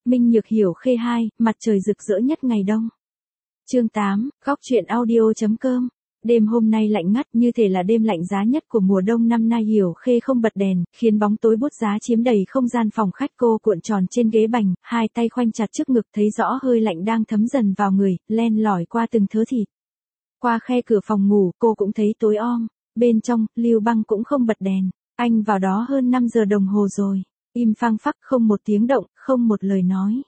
Minh Nhược Hiểu Khê 2, mặt trời rực rỡ nhất ngày đông. Chương 8, góc truyện audio.com. Đêm hôm nay lạnh ngắt, như thể là đêm lạnh giá nhất của mùa đông năm nay. Hiểu Khê không bật đèn, khiến bóng tối bút giá chiếm đầy không gian phòng khách. Cô cuộn tròn trên ghế bành, hai tay khoanh chặt trước ngực, thấy rõ hơi lạnh đang thấm dần vào người, len lỏi qua từng thớ thịt. Qua khe cửa phòng ngủ, cô cũng thấy tối om. Bên trong, Lưu Băng cũng không bật đèn. Anh vào đó hơn 5 giờ đồng hồ rồi. Im phăng phắc, không một tiếng động, không một lời nói.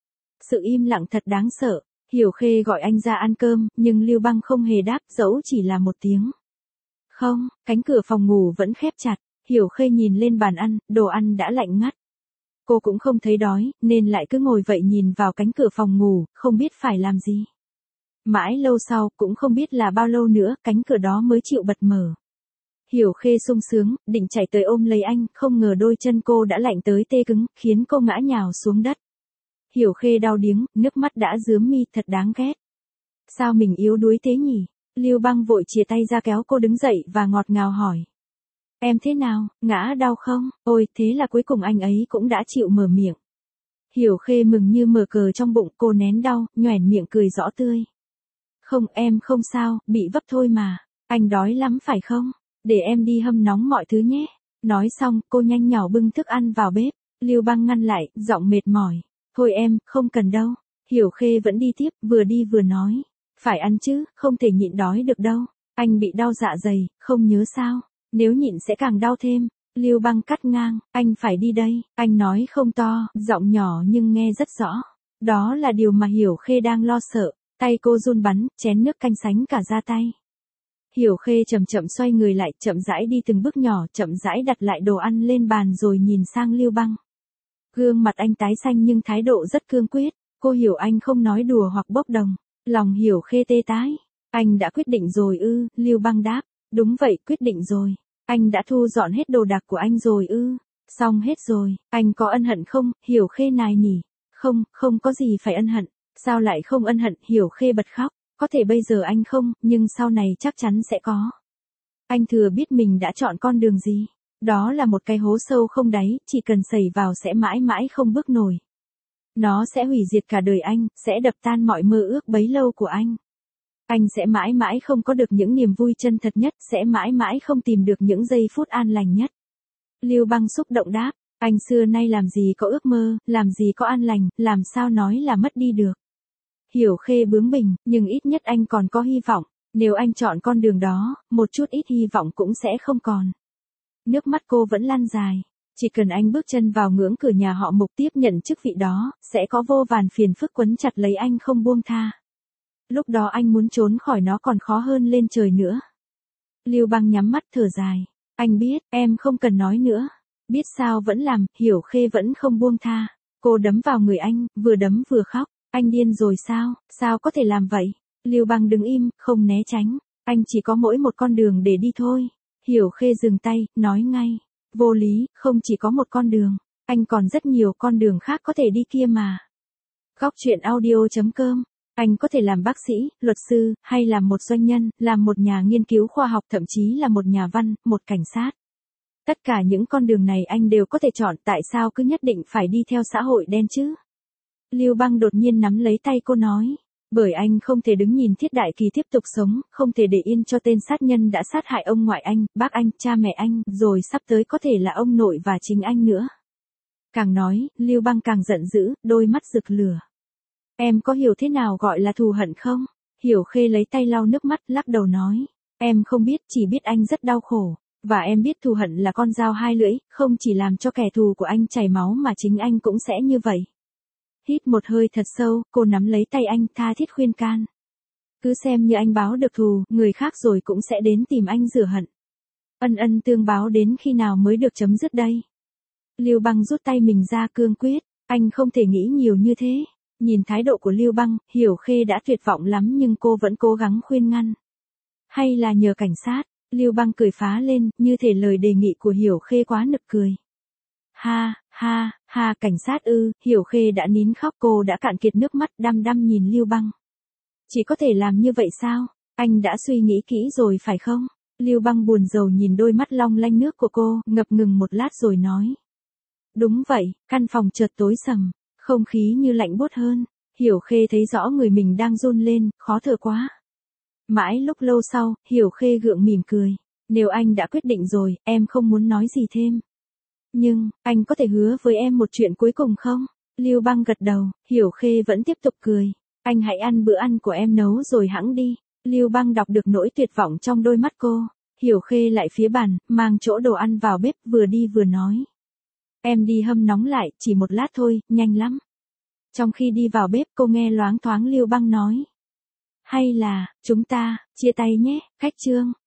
Sự im lặng thật đáng sợ. Hiểu Khê gọi anh ra ăn cơm, nhưng Lưu Băng không hề đáp, dẫu chỉ là một tiếng. Không, cánh cửa phòng ngủ vẫn khép chặt. Hiểu Khê nhìn lên bàn ăn, đồ ăn đã lạnh ngắt. Cô cũng không thấy đói, nên lại cứ ngồi vậy nhìn vào cánh cửa phòng ngủ, không biết phải làm gì. Mãi lâu sau, cũng không biết là bao lâu nữa, cánh cửa đó mới chịu bật mở. Hiểu Khê sung sướng, định chạy tới ôm lấy anh, không ngờ đôi chân cô đã lạnh tới tê cứng, khiến cô ngã nhào xuống đất. Hiểu Khê đau điếng, nước mắt đã rướm mi, thật đáng ghét. Sao mình yếu đuối thế nhỉ? Lưu Băng vội chìa tay ra kéo cô đứng dậy và ngọt ngào hỏi. Em thế nào, ngã đau không? Ôi, thế là cuối cùng anh ấy cũng đã chịu mở miệng. Hiểu Khê mừng như mở cờ trong bụng, cô nén đau, nhoẻn miệng cười rõ tươi. Không, em không sao, bị vấp thôi mà. Anh đói lắm phải không? Để em đi hâm nóng mọi thứ nhé. Nói xong, cô nhanh nhỏ bưng thức ăn vào bếp. Lưu Băng ngăn lại, giọng mệt mỏi. Thôi em, không cần đâu. Hiểu Khê vẫn đi tiếp, vừa đi vừa nói. Phải ăn chứ, không thể nhịn đói được đâu. Anh bị đau dạ dày, không nhớ sao. Nếu nhịn sẽ càng đau thêm. Lưu Băng cắt ngang, anh phải đi đây. Anh nói không to, giọng nhỏ nhưng nghe rất rõ. Đó là điều mà Hiểu Khê đang lo sợ. Tay cô run bắn, chén nước canh sánh cả ra tay. Hiểu Khê chậm chậm xoay người lại, chậm rãi đi từng bước nhỏ, chậm rãi đặt lại đồ ăn lên bàn rồi nhìn sang Lưu Băng. Gương mặt anh tái xanh nhưng thái độ rất cương quyết, cô hiểu anh không nói đùa hoặc bốc đồng. Lòng Hiểu Khê tê tái. Anh đã quyết định rồi ư? Lưu Băng đáp. Đúng vậy, quyết định rồi. Anh đã thu dọn hết đồ đạc của anh rồi ư? Xong hết rồi. Anh có ân hận không? Hiểu Khê nài nỉ. Không, không có gì phải ân hận. Sao lại không ân hận? Hiểu Khê bật khóc. Có thể bây giờ anh không, nhưng sau này chắc chắn sẽ có. Anh thừa biết mình đã chọn con đường gì. Đó là một cái hố sâu không đáy, chỉ cần sẩy vào sẽ mãi mãi không bước nổi. Nó sẽ hủy diệt cả đời anh, sẽ đập tan mọi mơ ước bấy lâu của anh. Anh sẽ mãi mãi không có được những niềm vui chân thật nhất, sẽ mãi mãi không tìm được những giây phút an lành nhất. Lưu Băng xúc động đáp, anh xưa nay làm gì có ước mơ, làm gì có an lành, làm sao nói là mất đi được. Hiểu Khê bướng bỉnh, nhưng ít nhất anh còn có hy vọng. Nếu anh chọn con đường đó, một chút ít hy vọng cũng sẽ không còn. Nước mắt cô vẫn lăn dài. Chỉ cần anh bước chân vào ngưỡng cửa nhà họ Mục tiếp nhận chức vị đó, sẽ có vô vàn phiền phức quấn chặt lấy anh không buông tha. Lúc đó anh muốn trốn khỏi nó còn khó hơn lên trời nữa. Lưu Băng nhắm mắt thở dài. Anh biết, em không cần nói nữa. Biết sao vẫn làm, Hiểu Khê vẫn không buông tha. Cô đấm vào người anh, vừa đấm vừa khóc. Anh điên rồi sao, sao có thể làm vậy? Lưu Băng đứng im, không né tránh. Anh chỉ có mỗi một con đường để đi thôi. Hiểu Khê dừng tay, nói ngay. Vô lý, không chỉ có một con đường. Anh còn rất nhiều con đường khác có thể đi kia mà. Góc truyện audio.com. Anh có thể làm bác sĩ, luật sư, hay làm một doanh nhân, làm một nhà nghiên cứu khoa học, thậm chí là một nhà văn, một cảnh sát. Tất cả những con đường này anh đều có thể chọn, tại sao cứ nhất định phải đi theo xã hội đen chứ? Lưu Băng đột nhiên nắm lấy tay cô nói. Bởi anh không thể đứng nhìn Thiết Đại Kỳ tiếp tục sống, không thể để yên cho tên sát nhân đã sát hại ông ngoại anh, bác anh, cha mẹ anh, rồi sắp tới có thể là ông nội và chính anh nữa. Càng nói, Lưu Băng càng giận dữ, đôi mắt rực lửa. Em có hiểu thế nào gọi là thù hận không? Hiểu Khê lấy tay lau nước mắt, lắc đầu nói. Em không biết, chỉ biết anh rất đau khổ. Và em biết thù hận là con dao hai lưỡi, không chỉ làm cho kẻ thù của anh chảy máu mà chính anh cũng sẽ như vậy. Hít một hơi thật sâu, cô nắm lấy tay anh, tha thiết khuyên can. Cứ xem như anh báo được thù, người khác rồi cũng sẽ đến tìm anh rửa hận. Ân ân tương báo đến khi nào mới được chấm dứt đây? Lưu Băng rút tay mình ra cương quyết, anh không thể nghĩ nhiều như thế. Nhìn thái độ của Lưu Băng, Hiểu Khê đã tuyệt vọng lắm nhưng cô vẫn cố gắng khuyên ngăn. Hay là nhờ cảnh sát? Lưu Băng cười phá lên, như thể lời đề nghị của Hiểu Khê quá nực cười. Ha, cảnh sát ư? Hiểu Khê đã nín khóc, cô đã cạn kiệt nước mắt, đăm đăm nhìn Lưu Băng. Chỉ có thể làm như vậy sao? Anh đã suy nghĩ kỹ rồi phải không? Lưu Băng buồn rầu nhìn đôi mắt long lanh nước của cô, ngập ngừng một lát rồi nói. Đúng vậy, căn phòng chợt tối sầm. Không khí như lạnh buốt hơn. Hiểu Khê thấy rõ người mình đang run lên, khó thở quá. Mãi lúc lâu sau, Hiểu Khê gượng mỉm cười. Nếu anh đã quyết định rồi, em không muốn nói gì thêm. Nhưng, anh có thể hứa với em một chuyện cuối cùng không? Lưu Băng gật đầu, Hiểu Khê vẫn tiếp tục cười. Anh hãy ăn bữa ăn của em nấu rồi hẵng đi. Lưu Băng đọc được nỗi tuyệt vọng trong đôi mắt cô. Hiểu Khê lại phía bàn, mang chỗ đồ ăn vào bếp, vừa đi vừa nói. Em đi hâm nóng lại, chỉ một lát thôi, nhanh lắm. Trong khi đi vào bếp cô nghe loáng thoáng Lưu Băng nói. Hay là, chúng ta, chia tay nhé, khách Trương.